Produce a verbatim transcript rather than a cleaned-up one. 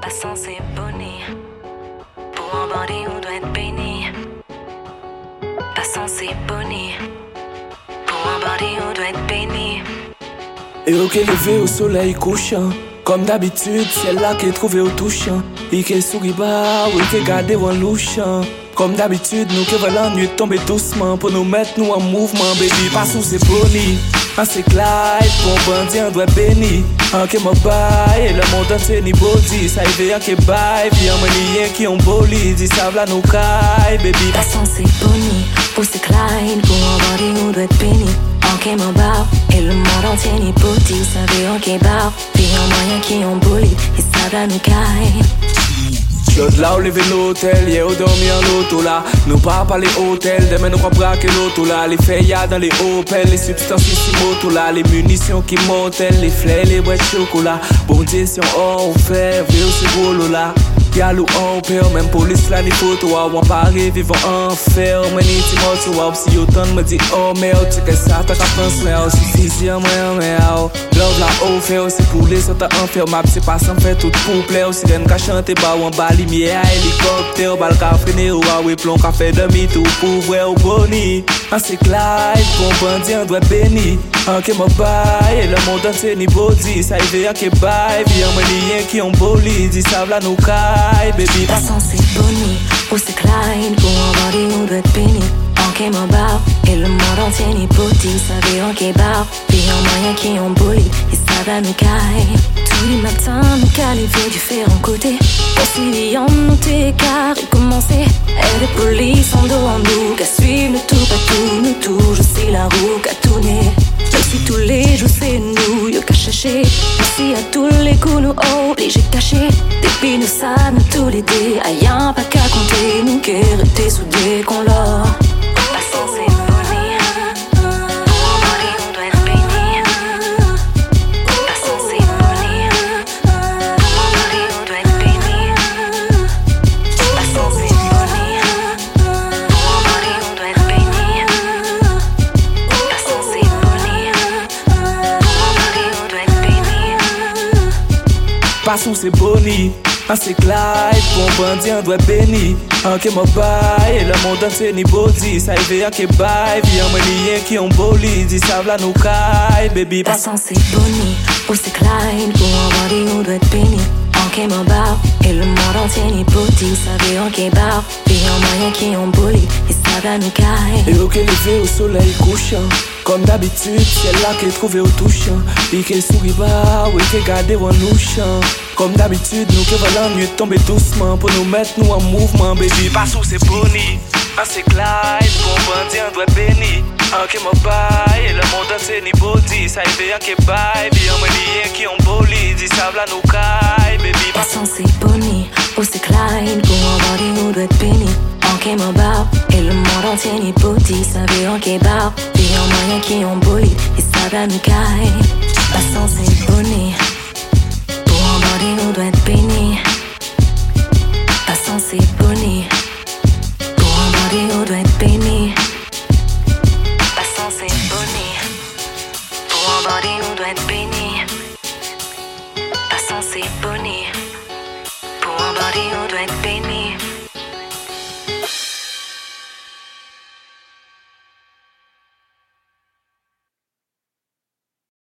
Pas censé bonner. Pour un bandit, on doit être béni. Pas censé bonner. Pour un bandit, on doit être béni. Et ok, levé au soleil couchant. Comme d'habitude, c'est là qu'est trouvé au touchant. Et qu'est sourit bas, ou qu'est gardé en louchant. Comme d'habitude, nous qui veulent l'ennui tomber doucement. Pour nous mettre nous en mouvement, baby. Passons c'est boni, en c'est Clyde. Pour un bandit, on doit béni. En qui m'a baille, et le monde entier ni body. Ça y veut en qui baille, puis en manien qui ont boli. Dis ça v'là nous caille, baby. Passons c'est boni, pour c'est Clyde. Pour un bandit, on doit être béni. En qui m'a baille, et le monde entier ni body. Ça veut en qui baille, puis en moyen qui ont boli. Et ça v'là nous caille. L'autre là, on levé l'hôtel, yeah, on dormi en l'auto là. Nous pas parler hôtel, demain nous pas braquer l'auto là. Les feuillards dans les Opel, les substances ici moto là. Les munitions qui montent, les fleurs, les boîtes de chocolat. Bon Dieu, si on fait, vieux c'est gros là. Y'a l'ou en père, même police là, les photos. On paraît vivant en fer, mais ni ti morceau. Si autant me dit oh merde, tu que ça t'as qu'à penser, mais suffisant, mais mais love la haut faire, c'est pour les autres enfer. Ma c'est pas sans faire tout pour plaire. Si rien qu'à chanter, bah on bat lumière, hélicoptère, bal qu'a freiné ou à oui plomb, qu'a fait demi tout pour vrai au boni. En c'est Clyde, bon bandit, on doit béni. En qui m'a baille, et le monde entier ni body. Ça y veut en qui baille, puis en manien qui ont boli. Dis ça v'là nous caille, baby. Pas censé boni, ou c'est Clyde. Pour un bandit, on doit être béni. En qui m'a baille, et le monde entier ni body. Ça veut en qui baille, puis en moyen qui ont boli. Et ça va nous caille. Tous les matins, nous caliver différents côtés. Conciliant nous t'écarts et commencer. Et les polices en dos en dos. Qu'à suivre nous tout, pas tout, nous tout. Je sais la roue qu'à tourner. Même si tous les jours c'est nous, y'a qu'à chercher. Merci à tous les coups nous obligés cachés. Depuis nous ça, nous tous les dés. Ayant pas qu'à compter, nous qui restés soudés qu'on l'a. Pas censé bonner. Pour un bandit, on doit être béni. Pas censé bonner. Pour un bandit, on doit être béni. Pas censé bonner. Pour un bandit, on doit être béni. Pas censé bonner. Pour un bandit, on doit être béni. Passons c'est boni, en c'est Clyde. Pour un bandit, on doit être béni. En qui m'a baille, et le monde entier ni body. Ça y veut en qui baille, puis en manien qui ont boli. Dis ça v'là nous caille, baby. Pas censé boni, ou c'est Clyde. Pour un bandit, on doit être béni. En qui m'a baille, et le monde entier ni body. Ça veut en qui baille, puis en moyen qui ont boli. Et ça va nous caille. Et ok, levé au soleil couchant. Comme d'habitude, c'est là qu'est trouvé au touchant. Et qu'est sourit bas, oui qu'est gardé en louchant. Comme d'habitude, nous qui veulent l'ennui tomber doucement. Pour nous mettre nous en mouvement, baby. Passons c'est boni, en c'est Clyde. Bon bandit, on doit être béni. En qui m'a baille, et le monde entier ni body. Ça y veut en qui baille, puis en manien qui ont boli. Dis ça v'là nous caille, baby. Pas censé boni, ou c'est Clyde. Pour un bandit, on doit être béni. En qui m'a baille, et le monde entier ni body. Ça veut en qui baille, puis en moyen qui ont boli. Et ça va nous caille. Pas censé boni. Pour un bandit, on doit être béni. Pas censé boni. Pour un bandit, on doit être béni.